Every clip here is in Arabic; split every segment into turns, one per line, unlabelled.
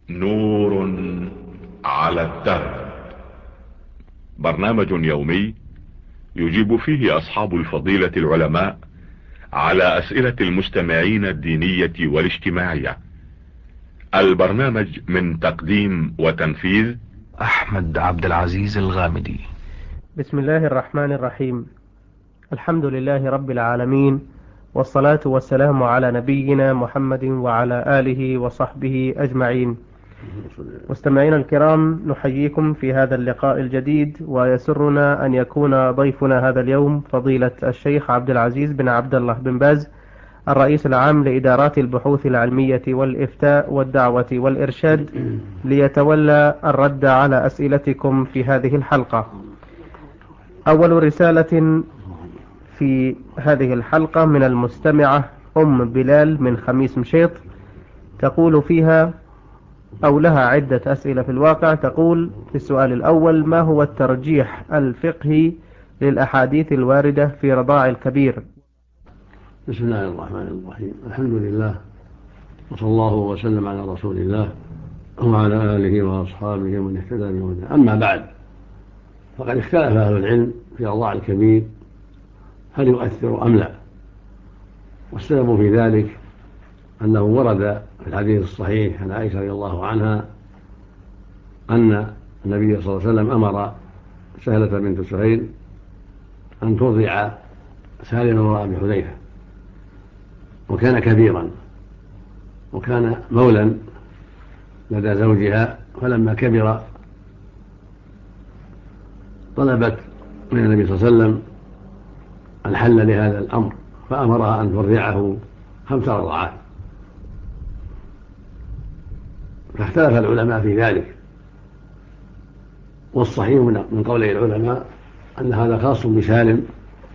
نور على الدرب. برنامج يومي يجيب فيه اصحاب الفضيلة العلماء على اسئلة المستمعين الدينية والاجتماعية. البرنامج من تقديم وتنفيذ
أحمد عبد العزيز الغامدي.
بسم الله الرحمن الرحيم. الحمد لله رب العالمين، والصلاة والسلام على نبينا محمد وعلى آله وصحبه أجمعين. مستمعينا الكرام، نحييكم في هذا اللقاء الجديد، ويسرنا أن يكون ضيفنا هذا اليوم فضيلة الشيخ عبد العزيز بن عبد الله بن باز، الرئيس العام لإدارات البحوث العلمية والإفتاء والدعوة والإرشاد، ليتولى الرد على أسئلتكم في هذه الحلقة. أول رسالة في هذه الحلقة من المستمعة أم بلال من خميس مشيط، تقول فيها أو لها عدة أسئلة في الواقع. تقول في السؤال الأول: ما هو الترجيح الفقهي للأحاديث الواردة في رضاع الكبير؟
بسم الله الرحمن الرحيم. الحمد لله، وصلى الله وسلم على رسول الله وعلى آله وأصحابه ومن اهتدى بهداه. أما بعد، فقد اختلف أهل العلم في رضاع الكبير هل يؤثر أم لا. والسبب في ذلك أنه ورد في الحديث الصحيح عن عائشة رضي الله عنها أن النبي صلى الله عليه وسلم أمر سهلة بنت سهيل أن ترضع سالما وأبي حذيفة، وكان كبيرا وكان مولا لدى زوجها، فلما كبر طلبت من النبي صلى الله عليه وسلم الحل لهذا الأمر، فأمرها أن ترضعه 5 رضعات. فاختلف العلماء في ذلك، والصحيح من قولي العلماء أن هذا خاص بسالم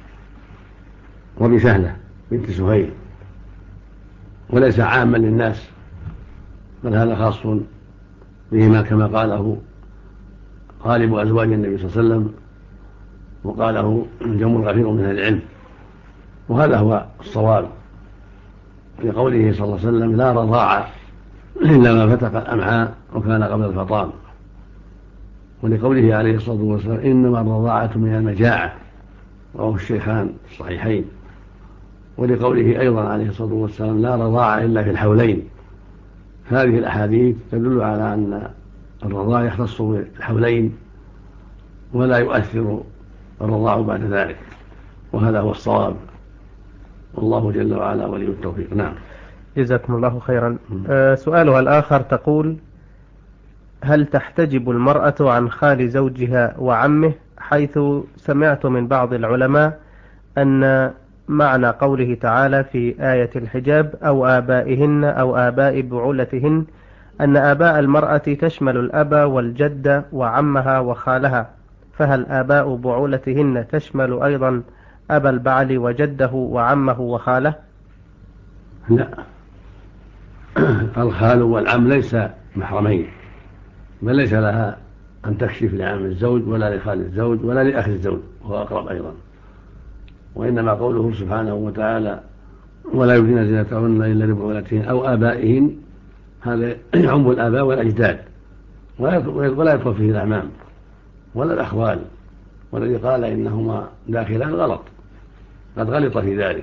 وبسهلة بنت سهيل، وليس عاما للناس، بل هذا خاص بهما كما قاله غالب أزواج النبي صلى الله عليه وسلم، وقاله جمهور كثير من أهل العلم، وهذا هو الصواب لقوله صلى الله عليه وسلم: لا رضاعة إلا ما فتق الأمعاء وكان قبل الفطام، ولقوله عليه الصلاة والسلام: إنما الرضاعة من المجاعة، رواه الشيخان الصحيحين، ولقوله أيضا عليه الصلاة والسلام: لا رضاعة إلا في الحولين. هذه الأحاديث تدل على أن الرضاع يختص بالحولين ولا يؤثر الرضاع بعد ذلك، وهذا هو الصواب، والله جل وعلا ولي التوفيق. نعم.
جزاكم الله خيرا. سؤالها الآخر تقول: هل تحتجب المرأة عن خال زوجها وعمه؟ حيث سمعت من بعض العلماء أن معنى قوله تعالى في آية الحجاب: أو آبائهن أو آباء بعولتهن، أن آباء المرأة تشمل الأب والجد وعمها وخالها، فهل آباء بعولتهن تشمل أيضا أبا البعل وجده وعمه وخاله؟
لا، الخال والعم ليس محرمين، بل ليس لها أن تكشف لعم الزوج ولا لخال الزوج ولا لأخ الزوج، وهو أقرب أيضا. وإنما قوله سبحانه وتعالى: ولا يبدين زينتهن إلا لبعولتهن أو آبائهن، هذا يعم الآباء والأجداد، ولا يدخل فيه الأعمام ولا الأخوال، والذي قال إنهما داخلان غلط، قد غلط في ذلك.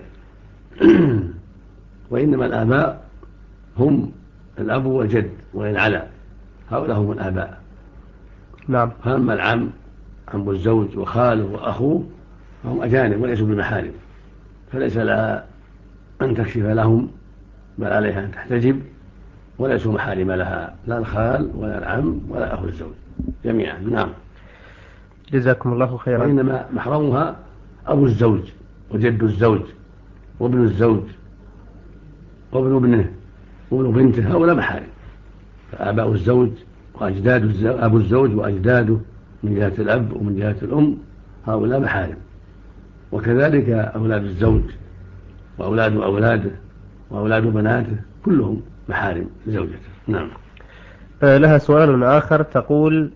وإنما الآباء هم الأب والجد وإن علا، هؤلاء هم الآباء.
نعم.
فأما العم، عم الزوج وخاله وأخوه، فهم أجانب وليسوا بمحارم، فليس لها أن تكشف لهم، بل عليها أن تحتجب، وليسوا محارم لها، لا الخال ولا العم ولا أخو الزوج جميعا. نعم.
جزاكم الله خيرا.
وإنما محرمها أبو الزوج وجد الزوج وابن الزوج وابن ابنه وابن بنته، هؤلاء محارم. فآباء الزوج وأجداد أبو الزوج وأجداده من جهة الأب ومن جهة الأم، هؤلاء محارم. وكذلك أولاد الزوج وأولاد أولاده وأولاد بناته، كلهم محارم لزوجته. نعم.
لها سؤال آخر تقول: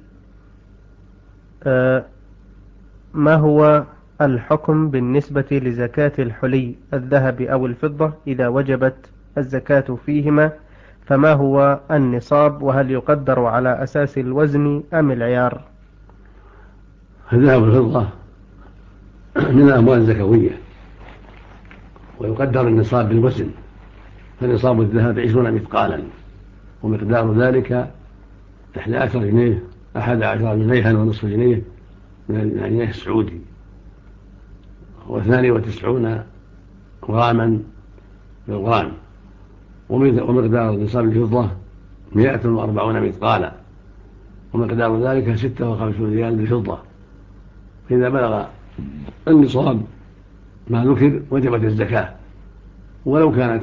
ما هو الحكم بالنسبة لزكاة الحلي الذهب أو الفضة إذا وجبت الزكاة فيهما، فما هو النصاب، وهل يقدر على أساس الوزن أم العيار؟
الذهب والفضة من الأموال الزكوية، ويقدر النصاب بالوزن، فنصاب الذهب 20 مثقالا، ومقدار ذلك 11 جنيه 11 جنيها ونصف جنيه من الجنيه السعودي، و92 غراما بالغرام. ومقدار نصاب الفضة 140 مثقالا، ومقدار ذلك 56 ريال بالفضة. فإذا بلغ النصاب ما ذكر وجبت الزكاة، ولو كانت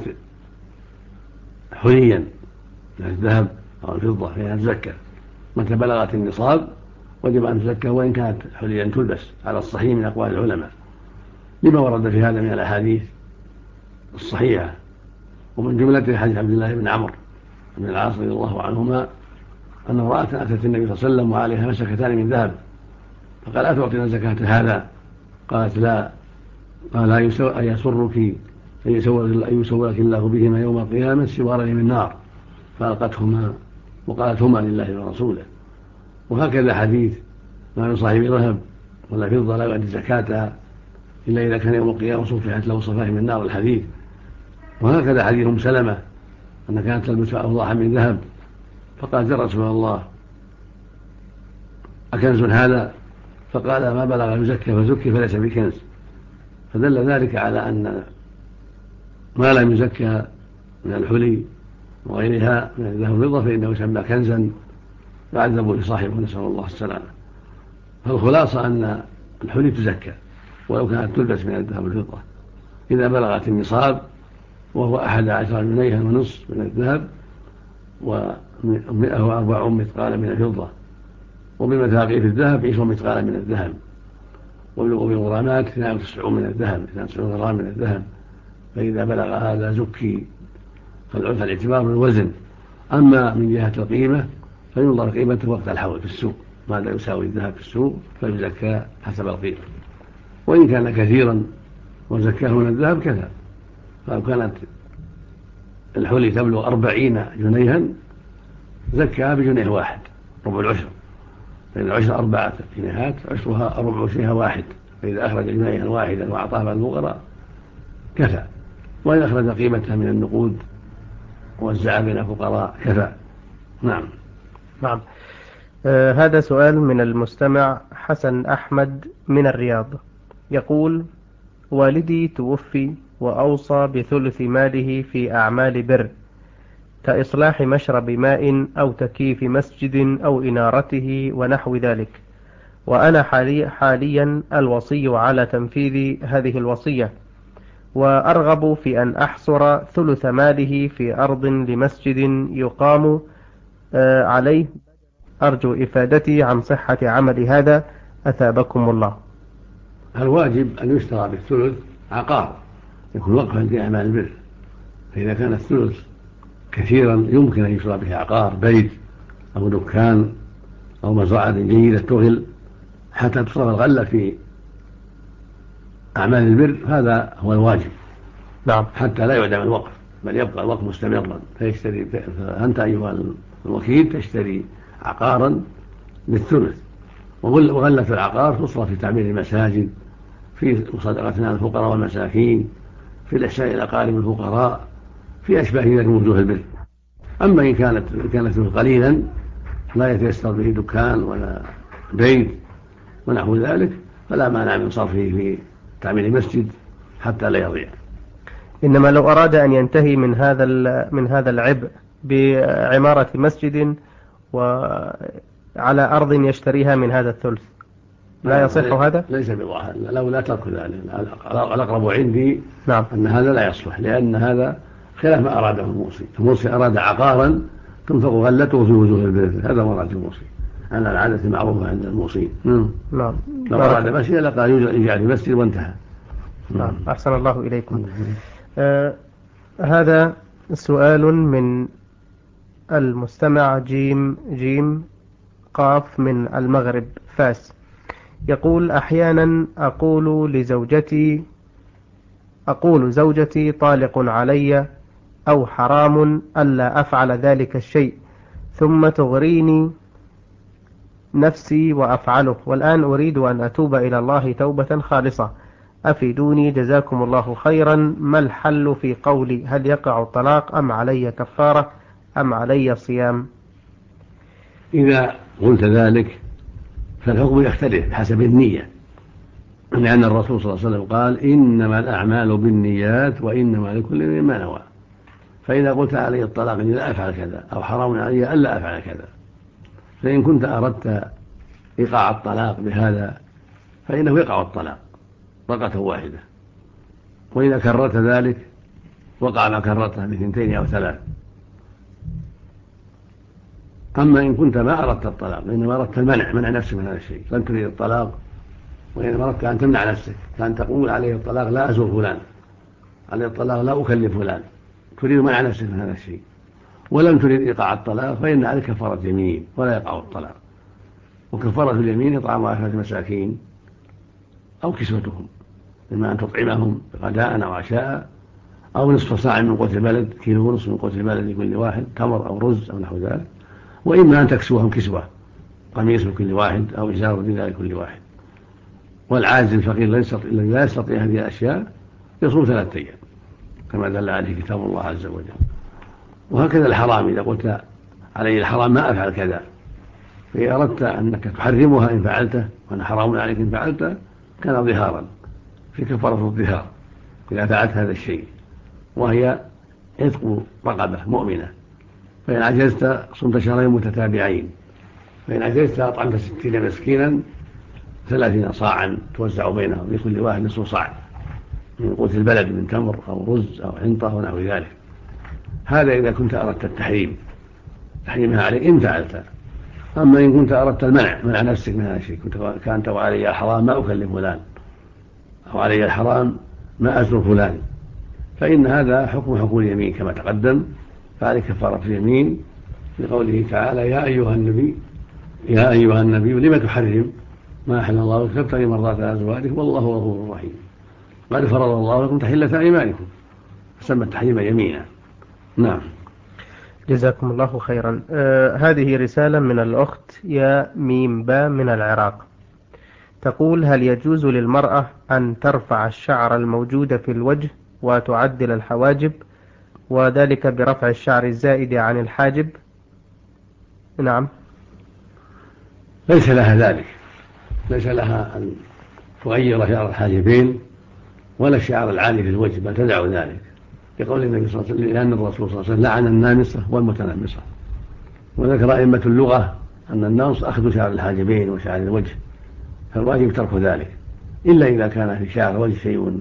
حليا من الذهب أو الفضة فإنها تزكى. متى بلغت النصاب وجب أن تزكى وإن كانت حليا تلبس، على الصحيح من أقوال العلماء، لما ورد في هذا من الأحاديث الصحيحة، ومن جملة حديث عبد الله بن عمرو بن العاص رضي الله عنهما أن امرأة أتت النبي صلى الله عليه وسلم وعليها مسكتان من ذهب، فقال: أتعطينا زكاة هذا؟ قالت: لا. قال: أيسرك أن يسولك الله بهما يوم القيامة سوارين من نار؟ فألقتهما وقالت: هما لله ورسوله. وهكذا حديث: ما من صاحب ذهب ولا فضة لا يؤدي زكاتها إلا إذا كان يوم القيامة صفحت له صفائح من نار، الحديث. وهكذا حديث أم سلمة أن كانت تلبس أوضاحا من ذهب، فقال: يا رسول الله أكنز هذا؟ فقال: ما بلغ يزكى فزكي فليس بكنز. فدل ذلك على أن ما لم يزكى من الحلي وغيرها من الذهب والفضة فإنه يسمى كنزا يعذب لصاحبه، نسأل الله السلامة. فالخلاصة أن الحلي تزكى ولو كانت تلبس من الذهب والفضة إذا بلغت النصاب، وهو 11 جنيها ونصف من الذهب و140 مثقالا من الفضة، وبمثاقيل الذهب 20 مثقالا من الذهب، وبالغرامات 92 من الذهب 92 غرام من الذهب. فإذا بلغ هذا زكي، فالاعتبار بالوزن. أما من جهة القيمة فينظر قيمته وقت الحول في السوق، ماذا يساوي الذهب في السوق فيزكى حسب القيمة، وإن كان كثيرا وزكاه من الذهب كذا. فلو كانت الحلي تبلغ 40 جنيها زكاها بجنيه واحد، ربع العشر، فإن العشر 4 جنيهات عشرها ربع شيء واحد، فإذا أخرج جنيها واحدا وأعطاها الفقراء كفى، وإن أخرج قيمتها من النقود ووزعها بين الفقراء كفى. نعم.
نعم. هذا سؤال من المستمع حسن أحمد من الرياض، يقول: والدي توفي وأوصى بثلث ماله في أعمال بر كإصلاح مشرب ماء أو تكييف مسجد أو إنارته ونحو ذلك، وأنا حاليا الوصي على تنفيذ هذه الوصية، وأرغب في أن أحصر ثلث ماله في أرض لمسجد يقام عليه. أرجو إفادتي عن صحة عمل هذا، أثابكم الله.
الواجب أن يشترى بالثلث عقار يكون وقفا في أعمال البر، فإذا كان الثلث كثيرا يمكن أن يشترى به عقار، بيت أو دكان أو مزرعة جيدة تغل حتى تصرف الغلة في أعمال البر، هذا هو الواجب.
نعم.
حتى لا يعدم الوقف بل يبقى الوقف مستمرا. فأنت أيها الوكيل تشتري عقارا بالثلث، وغلة العقار تصرف في تعمير المساجد، في مصادقتنا الفقراء والمساكين، في الإحسان إلى أقارب الفقراء، في أشباه ذلك من وجوه البر. أما إن كانت قليلا لا يتيسر به دكان ولا بيت ونحو ذلك فلا مانع من صرفه في تعمير المسجد حتى لا يضيع.
إنما لو أراد أن ينتهي من هذا العبء بعمارة مسجد وعلى أرض يشتريها من هذا الثلث لا يصح هذا؟
ليس بظاهر، لا ترك ذلك. الأقرب عندي
نعم.
أن هذا لا يصلح، لأن هذا خلاف ما أراده الموصي. الموصي أراد عقارا تنفق غلته في وجوه البر، هذا مراد الموصي على العادة المعروفة عند الموصين.
نعم.
لو أراد مسجد لقال يجعل في مسجد وانتهى.
نعم. أحسن الله إليكم. هذا سؤال من المستمع جيم قاف من المغرب فاس، يقول: أحيانا أقول زوجتي طالق علي أو حرام ألا أفعل ذلك الشيء ثم تغريني نفسي وأفعله، والآن أريد أن أتوب إلى الله توبة خالصة، أفيدوني جزاكم الله خيرا. ما الحل في قولي؟ هل يقع الطلاق أم علي كفارة أم علي صيام؟
إذا قلت ذلك فالحكم يختلف حسب النية، لأن الرسول صلى الله عليه وسلم قال إنما الأعمال بالنيات وإنما لكل امرئ ما نوى. فإذا قلت علي الطلاق إني لا أفعل كذا أو حرام علي ألا أفعل كذا، فإن كنت أردت إيقاع الطلاق بهذا فإنه يقع الطلاق طلقة واحدة، وإذا كررت ذلك وقع ما كررته بثنتين أو ثلاث. أما إن كنت ما أردت الطلاق وإنما أردت منع نفسك من هذا الشيء، لن تريد الطلاق وإنما أردت أن تمنع نفسك، كان تقول عليه الطلاق لا أزور فلان، عليه الطلاق لا أكلف فلان، تريد منع نفسك من هذا الشيء ولم تريد إيقاع الطلاق، فإن عليك كفارة يمين ولا يقع الطلاق. وكفارة اليمين إطعام 10 مساكين أو كسوتهم، إما أن تطعمهم غداء أو عشاء أو نصف صاع من قوت البلد، كيلو ونصف من قوت البلد لكل واحد، تمر أو رز أو نحو ذلك، وإما أن تكسوهم كسوة، قميص لكل واحد أو إزار رداء لكل واحد. والعاجز الفقير الذي لا يستطيع هذه الأشياء يصوم 3 أيام كما دل عليه كتاب الله عز وجل. وهكذا الحرام، إذا قلت علي الحرام ما أفعل كذا، فإذا أردت أنك تحرمها إن فعلته وأنا حرام عليك إن فعلته كان ظهارا في كفارة الظهار إذا فعلت هذا الشيء، وهي عتق رقبة مؤمنة. فإن عجزت صمت شهرين متتابعين، فإن عجزت أطعمت 60 مسكينا 30 صاعا توزع بينهم لكل واحد نصف صاع من قوت البلد من تمر أو رز أو حنطة ونحو ذلك. هذا إذا كنت أردت تحريمها عليك إن فعلت. أما إن كنت أردت منع نفسك من هذا الشيء، كانت وعلي الحرام ما أكلم فلان أو علي الحرام ما أزر فلان، فإن هذا حكم اليمين كما تقدم، فعليك كفارة اليمين لقوله تعالى يا أيها النبي لما تحرم ما أحل الله لك تبتغي مرضات أزواجك والله غفور رحيم، قد فرض الله لكم تحلة أيمانكم، فسمى التحريم يمينا. نعم.
جزاكم الله خيرا. هذه رسالة من الأخت يا ميم با من العراق، تقول: هل يجوز للمرأة أن ترفع الشعر الموجود في الوجه وتعدل الحواجب، وذلك برفع الشعر الزائد عن الحاجب؟ نعم.
ليس لها ذلك، ليس لها أن تغير شعر الحاجبين ولا الشعر العالي في الوجه، بل تدع ذلك، لقول النبي صلى الله عليه وسلم لأن الرسول صلى الله عليه وسلم لعن النامصة والمتنمصة. وذكر أئمة اللغة أن النمص أخذ شعر الحاجبين وشعر الوجه، فالواجب ترك ذلك، إلا إذا كان في شعر الوجه شيء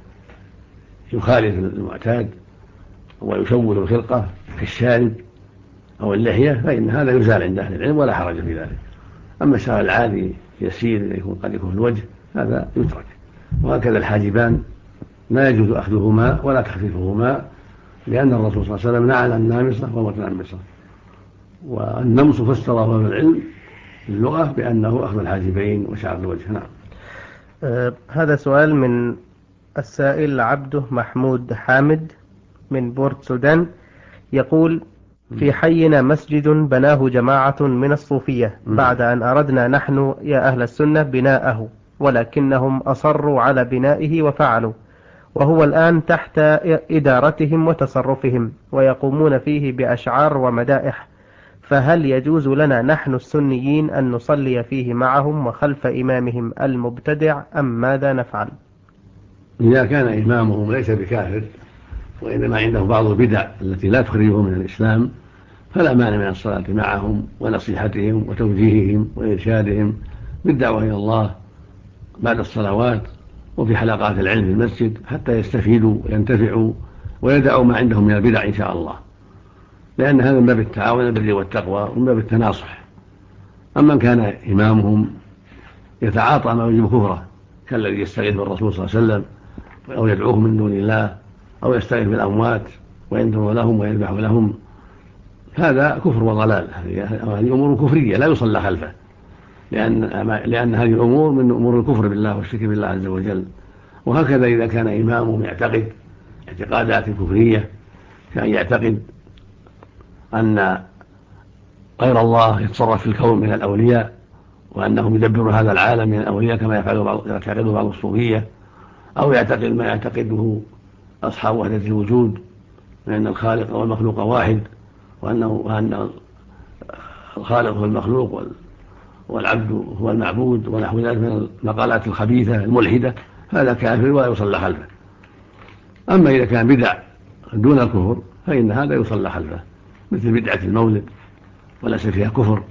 يخالف المعتاد ويشوه الخلقة كالشارب أو اللحية، فإن هذا يزال عند أهل العلم ولا حرج في ذلك. أما الشعر العادي يسير قد يكون في الوجه هذا يترك. وهكذا الحاجبان لا يجوز أخذهما ولا تخفيفهما، لأن الرسول صلى الله عليه وسلم لعن النامصة والمتنمصة. والنمص فسره أهل العلم اللغة بأنه أخذ الحاجبين وشعر الوجه. نعم.
هذا سؤال من السائل عبده محمود حامد من بورت سودان، يقول: في حينا مسجد بناه جماعة من الصوفية بعد أن أردنا نحن يا أهل السنة بناءه، ولكنهم أصروا على بنائه وفعلوا، وهو الآن تحت إدارتهم وتصرفهم، ويقومون فيه بأشعار ومدائح، فهل يجوز لنا نحن السنيين أن نصلي فيه معهم وخلف إمامهم المبتدع أم ماذا نفعل؟
إذا كان إمامهم ليس بكافر وإنما عنده بعض البدع التي لا تخرجهم من الإسلام، فلا مانع من الصلاة معهم ونصيحتهم وتوجيههم وإرشادهم بالدعوة إلى الله بعد الصلوات وفي حلقات العلم في المسجد حتى يستفيدوا وينتفعوا ويدعوا ما عندهم من البدع إن شاء الله، لأن هذا من باب التعاون البر والتقوى ومن باب التناصح. أما كان إمامهم يتعاطى ما يوجب كفره كالذي يستغيث بالرسول صلى الله عليه وسلم أو يدعوه من دون الله أو يستغيث بالأموات وينذر لهم ويذبح لهم، هذا كفر وضلال. هذه أمور كفرية لا يصلى خلفه، لأن هذه الأمور من أمور الكفر بالله والشرك بالله عز وجل. وهكذا إذا كان إمامهم يعتقد اعتقادات كفرية كأن يعتقد أن غير الله يتصرف في الكون من الأولياء، وأنهم يدبر هذا العالم من الأولياء كما يعتقد بعض الصوفية، أو يعتقد ما يعتقده أصحاب وحدة الوجود من أن الخالق والمخلوق واحد، وأن الخالق هو المخلوق والعبد هو المعبود ونحو ذلك من المقالات الخبيثة الملحدة. هذا كافر ولا يصلى خلفه. أما إذا كان بدع دون الكفر فإن هذا يصلى خلفه، مثل بدعة المولد وليس فيها كفر،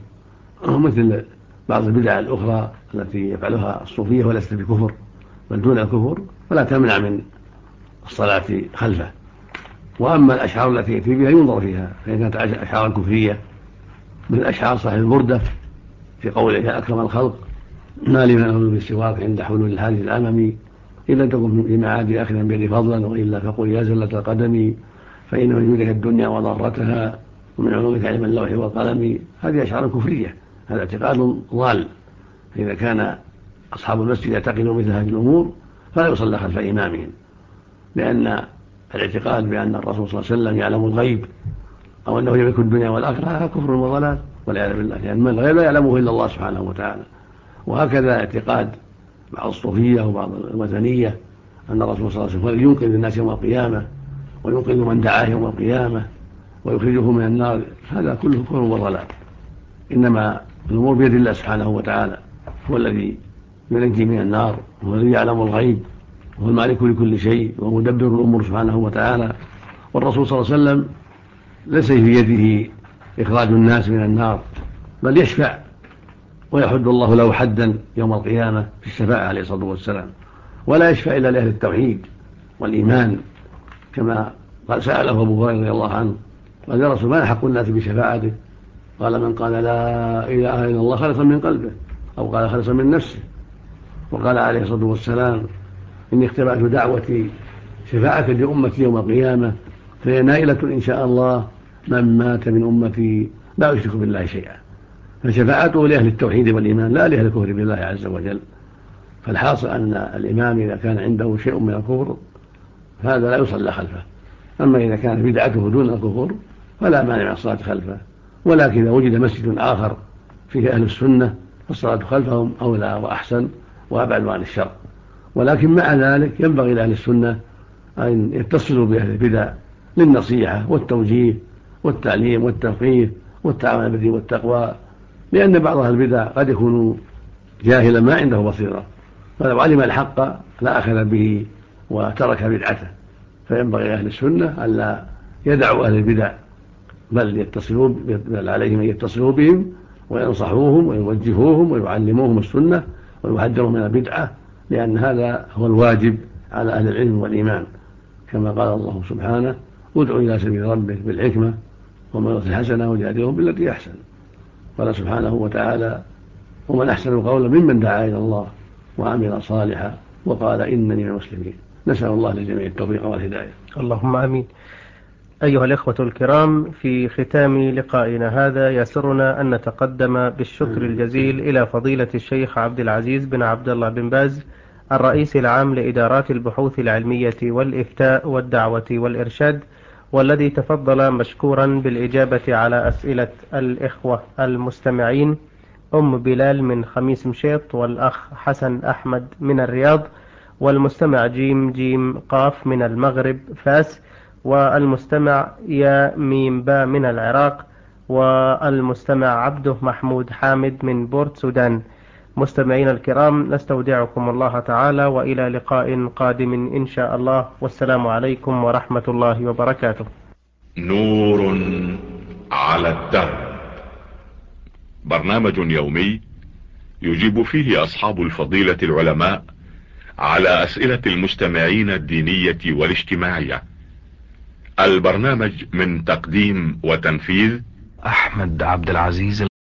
مثل بعض البدع الأخرى التي يفعلها الصوفية وليست بكفر بل دون الكفر، فلا تمنع من الصلاة خلفه. وأما الأشعار التي يأتي بها ينظر فيها، فإن كانت أشعارا كفرية من أشعار صاحب البردة في قوله يا أكرم الخلق ما لمن أقول بالسواك عند حلول الحادث الأممي إن لم تكن في معاد آخرا بيدي فضلا، وإلا فقل يا زلة القدم فإن من جودك الدنيا وضرتها ومن علومك علم اللوح والقلم. هذه أشعار كفرية، هذا اعتقاد ضال. فإذا كان أصحاب المسجد يعتقدون مثل هذه الأمور فلا يصلى خلف إمامهم، لأن الاعتقاد بأن الرسول صلى الله عليه وسلم يعلم الغيب أو أنه يملك الدنيا والآخرة هذا كفر وضلال والعياذ بالله، لأن الغيب لا يعلمه إلا الله سبحانه وتعالى. وهكذا اعتقاد بعض الصوفية وبعض الوثنية أن الرسول صلى الله عليه وسلم ينقذ الناس يوم القيامة وينقذ من دعاه يوم القيامة ويخرجه من النار، هذا كله كفر وضلال. إنما الأمور بيد الله سبحانه وتعالى، هو الذي ينجي من النار، هو الذي يعلم الغيب، وهو المالك لكل شيء ومدبر الأمور سبحانه وتعالى. والرسول صلى الله عليه وسلم ليس في يده إخراج الناس من النار، بل يشفع ويحد الله له حدا يوم القيامة في الشفاعة عليه الصلاة والسلام، ولا يشفع إلا لأهل التوحيد والإيمان، كما قال سأله أبو هريرة رضي الله عنه قال يا رسول ما أحق الناس بشفاعته؟ قال من قال لا إله إلا الله خالصا من قلبه أو قال خالصا من نفسه. وقال عليه الصلاة والسلام إني اختبأت دعوتي شفاعة لأمتي يوم القيامة فهي نائلة إن شاء الله من مات من أمتي لا يشرك بالله شيئا. فشفاعته لأهل التوحيد والإيمان لا لأهل الكفر بالله عز وجل. فالحاصل أن الإمام إذا كان عنده شيء من الكفر فهذا لا يصلى خلفه. أما إذا كانت بدعته دون الكفر فلا مانع من الصلاة خلفه، ولكن إذا وجد مسجد آخر فيه أهل السنة فالصلاة خلفهم أولى وأحسن وأبعد عن الشر. ولكن مع ذلك ينبغي لأهل السنة أن يتصلوا بأهل البدع للنصيحة والتوجيه والتعليم والتفقيه والتعاون بالبر والتقوى، لأن بعض أهل البدع قد يكون جاهلا ما عنده بصيرة، فلو علم الحق لا أخذ به وترك بدعته. فينبغي أهل السنة ألا يدعوا أهل البدع بل عليهم أن يتصلوا بهم وينصحوهم ويوجهوهم ويعلموهم السنة ويحذرهم من البدعة، لأن هذا هو الواجب على أهل العلم والإيمان، كما قال الله سبحانه ادع إلى سبيل ربك بالحكمة والموعظة الحسنة وجادلهم بالتي أحسن. قال سبحانه وتعالى ومن أحسن قولا ممن دعا إلى الله وعمل صالحا وقال إنني من المسلمين. نسأل الله للجميع التوفيق والهداية.
اللهم آمين. أيها الإخوة الكرام، في ختام لقائنا هذا يسرنا أن نتقدم بالشكر الجزيل إلى فضيلة الشيخ عبد العزيز بن عبد الله بن باز الرئيس العام لإدارات البحوث العلمية والإفتاء والدعوة والإرشاد، والذي تفضل مشكورا بالإجابة على أسئلة الإخوة المستمعين أم بلال من خميس مشيط، والأخ حسن أحمد من الرياض، والمستمع جيم جيم قاف من المغرب فاس، والمستمع يا ميم با من العراق، والمستمع عبده محمود حامد من بورت سودان. مستمعين الكرام، نستودعكم الله تعالى وإلى لقاء قادم إن شاء الله، والسلام عليكم ورحمة الله وبركاته.
نور على الدرب، برنامج يومي يجيب فيه أصحاب الفضيلة العلماء على أسئلة المستمعين الدينية والاجتماعية. البرنامج من تقديم وتنفيذ
أحمد عبد العزيز